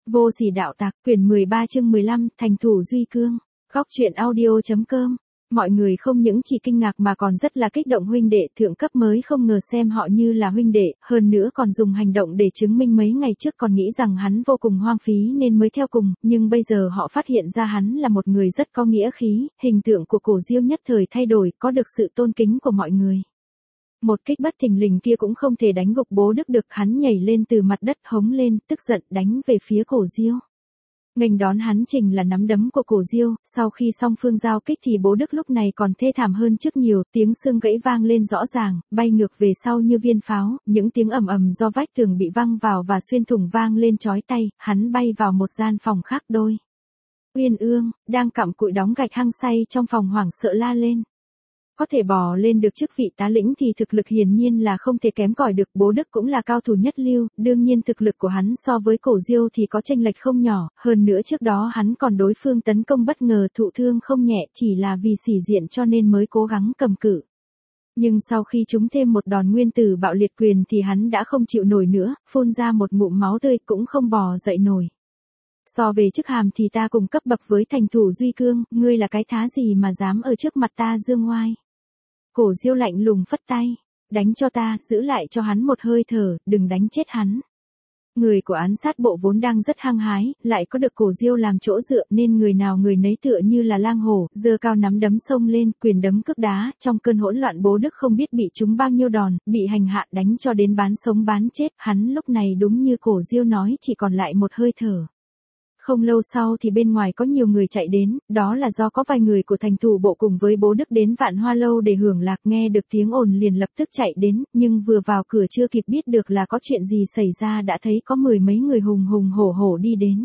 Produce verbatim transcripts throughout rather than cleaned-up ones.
Vô sỉ đạo tặc, quyển mười ba chương mười lăm, thành thủ Duy Cương. Góc truyện audio.com. Mọi người không những chỉ kinh ngạc mà còn rất là kích động, huynh đệ thượng cấp mới không ngờ xem họ như là huynh đệ, hơn nữa còn dùng hành động để chứng minh mấy ngày trước còn nghĩ rằng hắn vô cùng hoang phí nên mới theo cùng, nhưng bây giờ họ phát hiện ra hắn là một người rất có nghĩa khí, hình tượng của Cổ Diêu nhất thời thay đổi, có được sự tôn kính của mọi người. Một kích bất thình lình kia cũng không thể đánh gục Bố Đức được, hắn nhảy lên từ mặt đất hống lên, tức giận đánh về phía Cổ Diêu. Nghênh đón hắn trình là nắm đấm của Cổ Diêu, sau khi song phương giao kích thì Bố Đức lúc này còn thê thảm hơn trước nhiều, tiếng xương gãy vang lên rõ ràng, bay ngược về sau như viên pháo, những tiếng ầm ầm do vách tường bị văng vào và xuyên thủng vang lên chói tai, hắn bay vào một gian phòng khác. Đôi Uyên Ương, đang cặm cụi đóng gạch hăng say trong phòng hoảng sợ la lên. Có thể bò lên được chức vị tá lĩnh thì thực lực hiển nhiên là không thể kém cỏi được, Bố Đức cũng là cao thủ nhất lưu, đương nhiên thực lực của hắn so với Cổ Diêu thì có chênh lệch không nhỏ, hơn nữa trước đó hắn còn đối phương tấn công bất ngờ thụ thương không nhẹ, chỉ là vì sỉ diện cho nên mới cố gắng cầm cự. Nhưng sau khi trúng thêm một đòn nguyên tử bạo liệt quyền thì hắn đã không chịu nổi nữa, phun ra một ngụm máu tươi cũng không bò dậy nổi. So về chức hàm thì ta cùng cấp bậc với thành thủ Duy Cương, ngươi là cái thá gì mà dám ở trước mặt ta dương oai. Cổ Diêu lạnh lùng phất tay, đánh cho ta, giữ lại cho hắn một hơi thở, đừng đánh chết hắn. Người của án sát bộ vốn đang rất hăng hái, lại có được Cổ Diêu làm chỗ dựa nên người nào người nấy tựa như là lang hổ, giơ cao nắm đấm xông lên, quyền đấm cước đá, trong cơn hỗn loạn Bố Đức không biết bị trúng bao nhiêu đòn, bị hành hạ đánh cho đến bán sống bán chết, hắn lúc này đúng như Cổ Diêu nói chỉ còn lại một hơi thở. Không lâu sau thì bên ngoài có nhiều người chạy đến, đó là do có vài người của thành thủ bộ cùng với Bố Đức đến Vạn Hoa Lâu để hưởng lạc, nghe được tiếng ồn liền lập tức chạy đến, nhưng vừa vào cửa chưa kịp biết được là có chuyện gì xảy ra đã thấy có mười mấy người hùng hùng hổ hổ đi đến.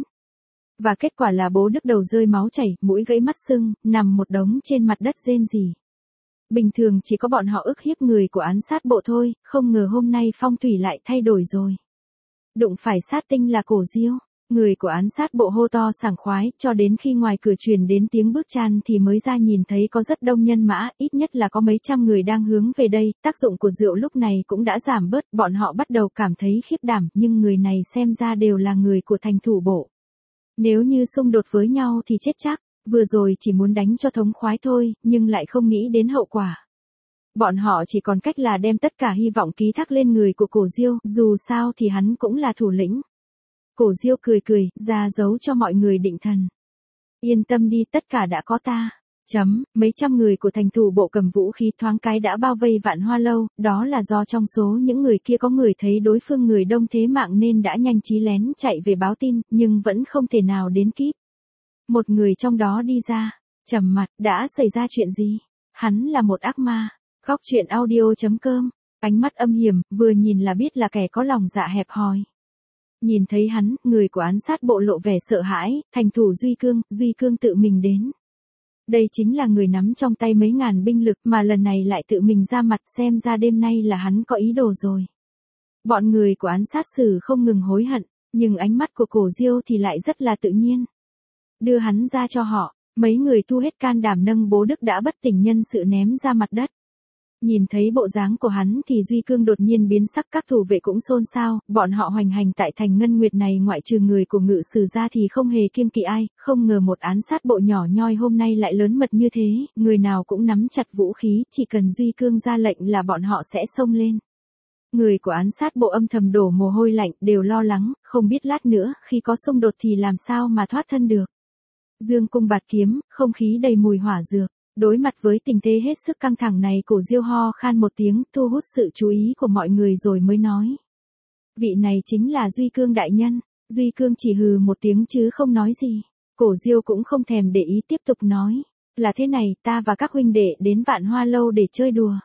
Và kết quả là Bố Đức đầu rơi máu chảy, mũi gãy mắt sưng, nằm một đống trên mặt đất rên rỉ. Bình thường chỉ có bọn họ ức hiếp người của án sát bộ thôi, không ngờ hôm nay phong thủy lại thay đổi rồi. Đụng phải sát tinh là Cổ Diêu. Người của án sát bộ hô to sảng khoái, cho đến khi ngoài cửa truyền đến tiếng bước chan thì mới ra nhìn thấy có rất đông nhân mã, ít nhất là có mấy trăm người đang hướng về đây, tác dụng của rượu lúc này cũng đã giảm bớt, bọn họ bắt đầu cảm thấy khiếp đảm, nhưng người này xem ra đều là người của thành thủ bộ. Nếu như xung đột với nhau thì chết chắc, vừa rồi chỉ muốn đánh cho thống khoái thôi, nhưng lại không nghĩ đến hậu quả. Bọn họ chỉ còn cách là đem tất cả hy vọng ký thác lên người của Cổ Diêu, dù sao thì hắn cũng là thủ lĩnh. Cổ Diêu cười cười, ra dấu cho mọi người định thần. Yên tâm đi, tất cả đã có ta. Chấm, mấy trăm người của thành thủ bộ cầm vũ khí thoáng cái đã bao vây Vạn Hoa Lâu, đó là do trong số những người kia có người thấy đối phương người đông thế mạng nên đã nhanh trí lén chạy về báo tin, nhưng vẫn không thể nào đến kịp. Một người trong đó đi ra, trầm mặt, đã xảy ra chuyện gì? Hắn là một ác ma. Góc truyện audio.com, ánh mắt âm hiểm, vừa nhìn là biết là kẻ có lòng dạ hẹp hòi. Nhìn thấy hắn, người của án sát bộ lộ vẻ sợ hãi, thành thủ Duy Cương, Duy Cương tự mình đến. Đây chính là người nắm trong tay mấy ngàn binh lực mà lần này lại tự mình ra mặt, xem ra đêm nay là hắn có ý đồ rồi. Bọn người của án sát xử không ngừng hối hận, nhưng ánh mắt của Cổ Diêu thì lại rất là tự nhiên. Đưa hắn ra cho họ, mấy người thu hết can đảm nâng Bố Đức đã bất tỉnh nhân sự ném ra mặt đất. Nhìn thấy bộ dáng của hắn thì Duy Cương đột nhiên biến sắc, các thủ vệ cũng xôn xao, bọn họ hoành hành tại thành Ngân Nguyệt này ngoại trừ người của ngự sử ra thì không hề kiêng kỵ ai, không ngờ một án sát bộ nhỏ nhoi hôm nay lại lớn mật như thế, người nào cũng nắm chặt vũ khí, chỉ cần Duy Cương ra lệnh là bọn họ sẽ xông lên. Người của án sát bộ âm thầm đổ mồ hôi lạnh, đều lo lắng, không biết lát nữa, khi có xung đột thì làm sao mà thoát thân được. Dương cung bạt kiếm, không khí đầy mùi hỏa dược. Đối mặt với tình thế hết sức căng thẳng này, Cổ Diêu ho khan một tiếng, thu hút sự chú ý của mọi người rồi mới nói. Vị này chính là Duy Cương đại nhân. Duy Cương chỉ hừ một tiếng chứ không nói gì. Cổ Diêu cũng không thèm để ý, tiếp tục nói. Là thế này, ta và các huynh đệ đến Vạn Hoa Lâu để chơi đùa.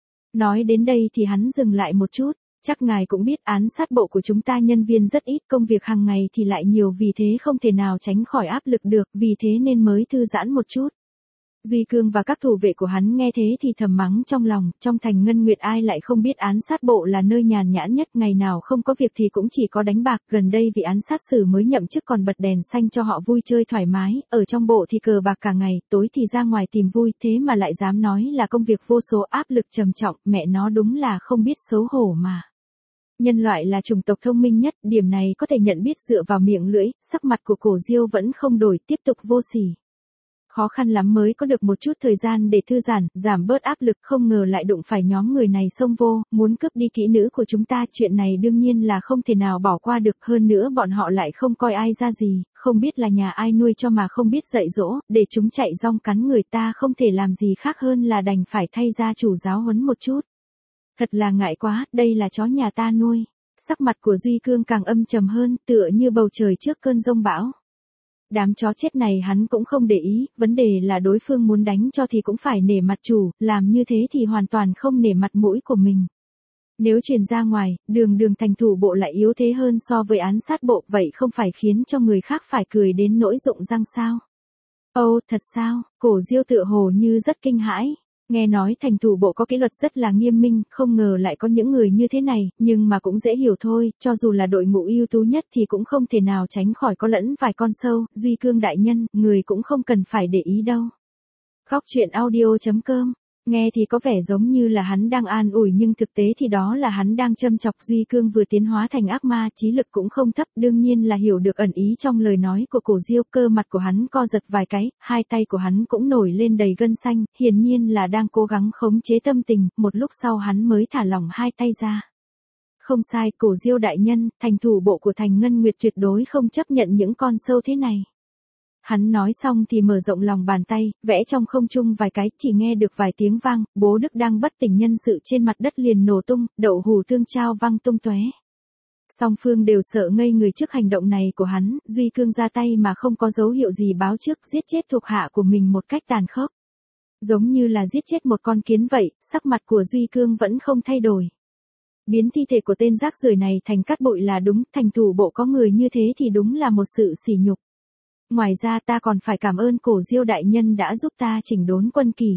Nói đến đây thì hắn dừng lại một chút. Chắc ngài cũng biết án sát bộ của chúng ta nhân viên rất ít, công việc hàng ngày thì lại nhiều, vì thế không thể nào tránh khỏi áp lực được, vì thế nên mới thư giãn một chút. Duy Cương và các thủ vệ của hắn nghe thế thì thầm mắng trong lòng, trong thành Ngân Nguyệt ai lại không biết án sát bộ là nơi nhàn nhãn nhất, ngày nào không có việc thì cũng chỉ có đánh bạc, gần đây vị án sát sử mới nhậm chức còn bật đèn xanh cho họ vui chơi thoải mái, ở trong bộ thì cờ bạc cả ngày, tối thì ra ngoài tìm vui, thế mà lại dám nói là công việc vô số, áp lực trầm trọng, mẹ nó đúng là không biết xấu hổ mà. Nhân loại là chủng tộc thông minh nhất, điểm này có thể nhận biết dựa vào miệng lưỡi, sắc mặt của Cổ Diêu vẫn không đổi, tiếp tục vô sỉ. Khó khăn lắm mới có được một chút thời gian để thư giãn, giảm bớt áp lực, không ngờ lại đụng phải nhóm người này xông vô, muốn cướp đi kỹ nữ của chúng ta, chuyện này đương nhiên là không thể nào bỏ qua được, hơn nữa bọn họ lại không coi ai ra gì, không biết là nhà ai nuôi cho mà không biết dạy dỗ, để chúng chạy rong cắn người ta không thể làm gì khác hơn là đành phải thay gia chủ giáo huấn một chút. Thật là ngại quá, đây là chó nhà ta nuôi. Sắc mặt của Duy Cương càng âm trầm hơn, tựa như bầu trời trước cơn giông bão. Đám chó chết này hắn cũng không để ý, vấn đề là đối phương muốn đánh cho thì cũng phải nể mặt chủ, làm như thế thì hoàn toàn không nể mặt mũi của mình. Nếu truyền ra ngoài, đường đường thành thủ bộ lại yếu thế hơn so với án sát bộ, vậy không phải khiến cho người khác phải cười đến nỗi rụng răng sao? Ồ, thật sao? Cổ Diêu tựa hồ như rất kinh hãi. Nghe nói thành thủ bộ có kỷ luật rất là nghiêm minh, không ngờ lại có những người như thế này, nhưng mà cũng dễ hiểu thôi, cho dù là đội ngũ ưu tú nhất thì cũng không thể nào tránh khỏi có lẫn vài con sâu, Duy Cương đại nhân, người cũng không cần phải để ý đâu. Góc truyện audio chấm com. Nghe thì có vẻ giống như là hắn đang an ủi nhưng thực tế thì đó là hắn đang châm chọc. Duy Cương vừa tiến hóa thành ác ma, trí lực cũng không thấp, đương nhiên là hiểu được ẩn ý trong lời nói của Cổ Diêu, cơ mặt của hắn co giật vài cái, hai tay của hắn cũng nổi lên đầy gân xanh, hiển nhiên là đang cố gắng khống chế tâm tình, một lúc sau hắn mới thả lỏng hai tay ra. Không sai, Cổ Diêu đại nhân, thành thủ bộ của Thành Ngân Nguyệt tuyệt đối không chấp nhận những con sâu thế này. Hắn nói xong thì mở rộng lòng bàn tay, vẽ trong không trung vài cái, chỉ nghe được vài tiếng vang, bố Đức đang bất tỉnh nhân sự trên mặt đất liền nổ tung, đậu hủ tương trao văng tung tóe. Song phương đều sợ ngây người trước hành động này của hắn, Duy Cương ra tay mà không có dấu hiệu gì báo trước, giết chết thuộc hạ của mình một cách tàn khốc. Giống như là giết chết một con kiến vậy, sắc mặt của Duy Cương vẫn không thay đổi. Biến thi thể của tên rác rưởi này thành cát bụi là đúng, thành thủ bộ có người như thế thì đúng là một sự sỉ nhục. Ngoài ra ta còn phải cảm ơn Cổ Diêu đại nhân đã giúp ta chỉnh đốn quân kỳ.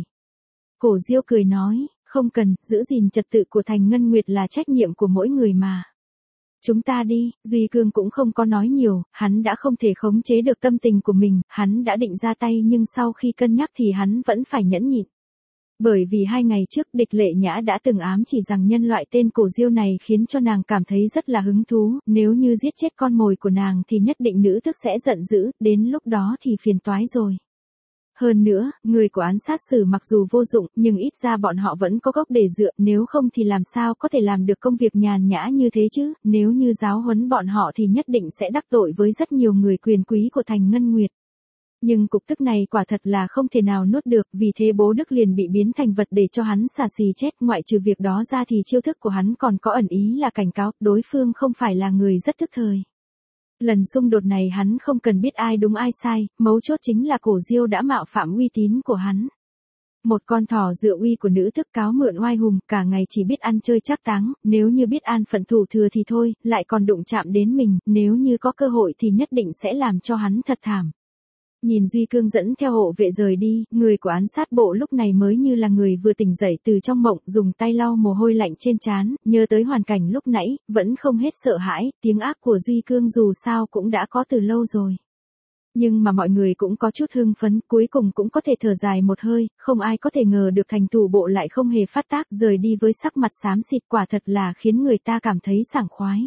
Cổ Diêu cười nói, không cần, giữ gìn trật tự của Thành Ngân Nguyệt là trách nhiệm của mỗi người mà. Chúng ta đi, Duy Cương cũng không có nói nhiều, hắn đã không thể khống chế được tâm tình của mình, hắn đã định ra tay nhưng sau khi cân nhắc thì hắn vẫn phải nhẫn nhịn. Bởi vì hai ngày trước địch Lệ Nhã đã từng ám chỉ rằng nhân loại tên Cổ Diêu này khiến cho nàng cảm thấy rất là hứng thú, nếu như giết chết con mồi của nàng thì nhất định nữ tước sẽ giận dữ, đến lúc đó thì phiền toái rồi. Hơn nữa, người của án sát sử mặc dù vô dụng nhưng ít ra bọn họ vẫn có gốc để dựa, nếu không thì làm sao có thể làm được công việc nhàn nhã như thế chứ, nếu như giáo huấn bọn họ thì nhất định sẽ đắc tội với rất nhiều người quyền quý của Thành Ngân Nguyệt. Nhưng cục tức này quả thật là không thể nào nuốt được, vì thế bố Đức liền bị biến thành vật để cho hắn xà xì chết, ngoại trừ việc đó ra thì chiêu thức của hắn còn có ẩn ý là cảnh cáo, đối phương không phải là người rất thức thời. Lần xung đột này hắn không cần biết ai đúng ai sai, mấu chốt chính là Cổ Diêu đã mạo phạm uy tín của hắn. Một con thỏ dựa uy của nữ tước cáo mượn oai hùng, cả ngày chỉ biết ăn chơi trác táng, nếu như biết an phận thủ thừa thì thôi, lại còn đụng chạm đến mình, nếu như có cơ hội thì nhất định sẽ làm cho hắn thật thảm. Nhìn Duy Cương dẫn theo hộ vệ rời đi, người của án sát bộ lúc này mới như là người vừa tỉnh dậy từ trong mộng, dùng tay lau mồ hôi lạnh trên trán, nhớ tới hoàn cảnh lúc nãy, vẫn không hết sợ hãi, tiếng ác của Duy Cương dù sao cũng đã có từ lâu rồi. Nhưng mà mọi người cũng có chút hưng phấn, cuối cùng cũng có thể thở dài một hơi, không ai có thể ngờ được thành thủ bộ lại không hề phát tác, rời đi với sắc mặt xám xịt, quả thật là khiến người ta cảm thấy sảng khoái.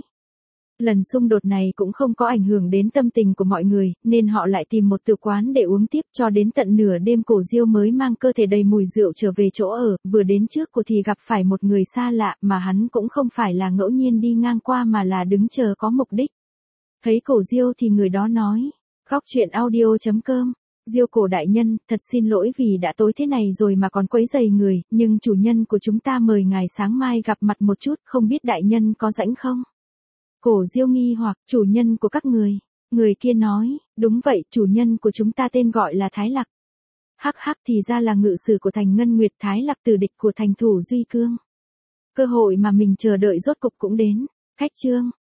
Lần xung đột này cũng không có ảnh hưởng đến tâm tình của mọi người, nên họ lại tìm một tử quán để uống tiếp, cho đến tận nửa đêm Cổ Diêu mới mang cơ thể đầy mùi rượu trở về chỗ ở, vừa đến trước của thì gặp phải một người xa lạ, mà hắn cũng không phải là ngẫu nhiên đi ngang qua mà là đứng chờ có mục đích. Thấy Cổ Diêu thì người đó nói, góc truyện audio chấm com, Diêu Cổ đại nhân, thật xin lỗi vì đã tối thế này rồi mà còn quấy rầy người, nhưng chủ nhân của chúng ta mời ngài sáng mai gặp mặt một chút, không biết đại nhân có rảnh không? Cổ Diêu nghi hoặc, chủ nhân của các người. Người kia nói, đúng vậy, chủ nhân của chúng ta tên gọi là Thái Lạc. Hắc hắc, thì ra là ngự sử của Thành Ngân Nguyệt, Thái Lạc tử địch của thành thủ Duy Cương. Cơ hội mà mình chờ đợi rốt cục cũng đến. Khách chương.